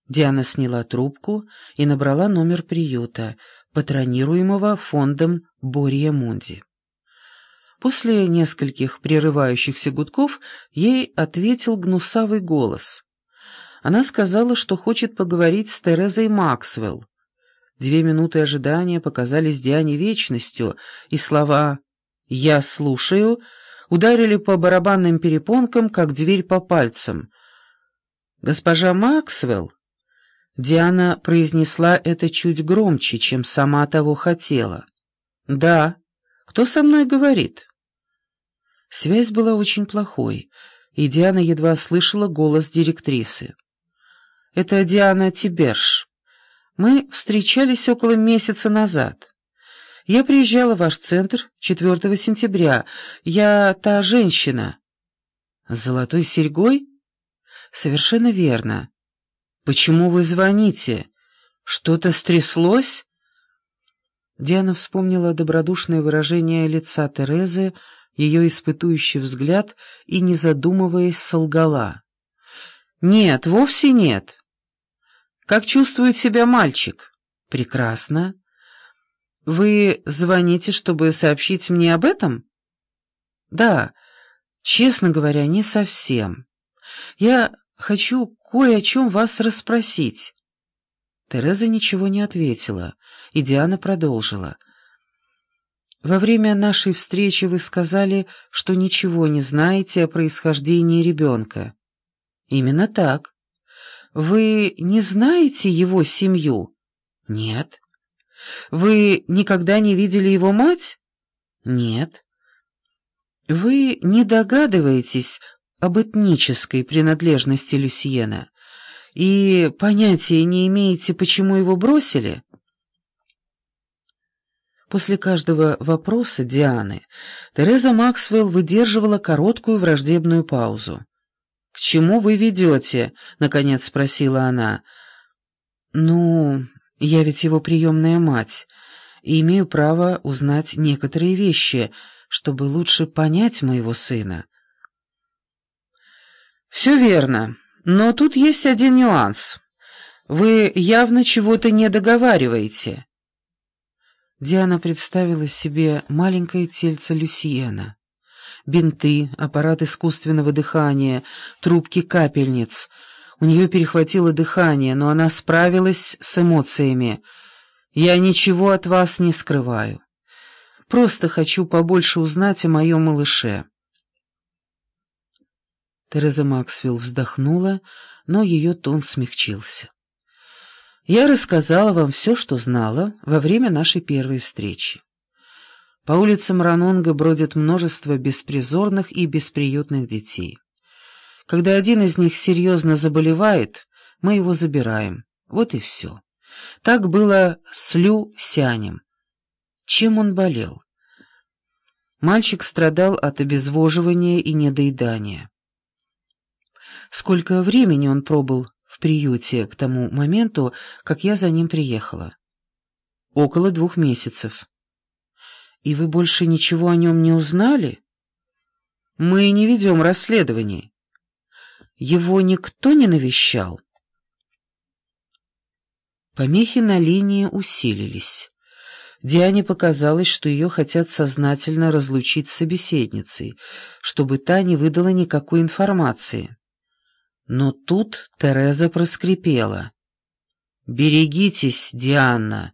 Диана сняла трубку и набрала номер приюта, патронируемого фондом Бория Мунди. После нескольких прерывающихся гудков ей ответил гнусавый голос. Она сказала, что хочет поговорить с Терезой Максвелл. 2 минуты ожидания показались Диане вечностью, и слова «Я слушаю» ударили по барабанным перепонкам, как дверь по пальцам. «Госпожа Максвелл?» Диана произнесла это чуть громче, чем сама того хотела. «Да. Кто со мной говорит?» Связь была очень плохой, и Диана едва слышала голос директрисы. «Это Диана Тиберш. Мы встречались около месяца назад. Я приезжала в ваш центр 4 сентября. Я та женщина». «С золотой серьгой?» «Совершенно верно. Почему вы звоните? Что-то стряслось?» Диана вспомнила добродушное выражение лица Терезы, ее испытующий взгляд, и, не задумываясь, солгала. «Нет, вовсе нет. Как чувствует себя мальчик?» «Прекрасно. Вы звоните, чтобы сообщить мне об этом?» «Да, честно говоря, не совсем. Я хочу кое о чем вас расспросить». Тереза ничего не ответила, и Диана продолжила. «Во время нашей встречи вы сказали, что ничего не знаете о происхождении ребенка». «Именно так. Вы не знаете его семью?» «Нет». «Вы никогда не видели его мать?» «Нет». «Вы не догадываетесь об этнической принадлежности Люсьена и понятия не имеете, почему его бросили?» После каждого вопроса Дианы Тереза Максвелл выдерживала короткую враждебную паузу. «К чему вы ведете?» — наконец спросила она. «Ну, я ведь его приемная мать, и имею право узнать некоторые вещи, чтобы лучше понять моего сына». «Все верно, но тут есть один нюанс. Вы явно чего-то не договариваете». Диана представила себе маленькое тельце Люсьена. Бинты, аппарат искусственного дыхания, трубки капельниц. У нее перехватило дыхание, но она справилась с эмоциями. «Я ничего от вас не скрываю. Просто хочу побольше узнать о моем малыше». Тереза Максвелл вздохнула, но ее тон смягчился. «Я рассказала вам все, что знала во время нашей первой встречи. По улицам Ранонга бродит множество беспризорных и бесприютных детей. Когда один из них серьезно заболевает, мы его забираем. Вот и все. Так было с Лю Сянем. Чем он болел? Мальчик страдал от обезвоживания и недоедания. Сколько времени он пробыл в приюте к тому моменту, как я за ним приехала? Около 2 месяцев. И вы больше ничего о нем не узнали? Мы не ведем расследований. Его никто не навещал? Помехи на линии усилились. Диане показалось, что ее хотят сознательно разлучить с собеседницей, чтобы та не выдала никакой информации. Но тут Тереза проскрипела. «Берегитесь, Диана,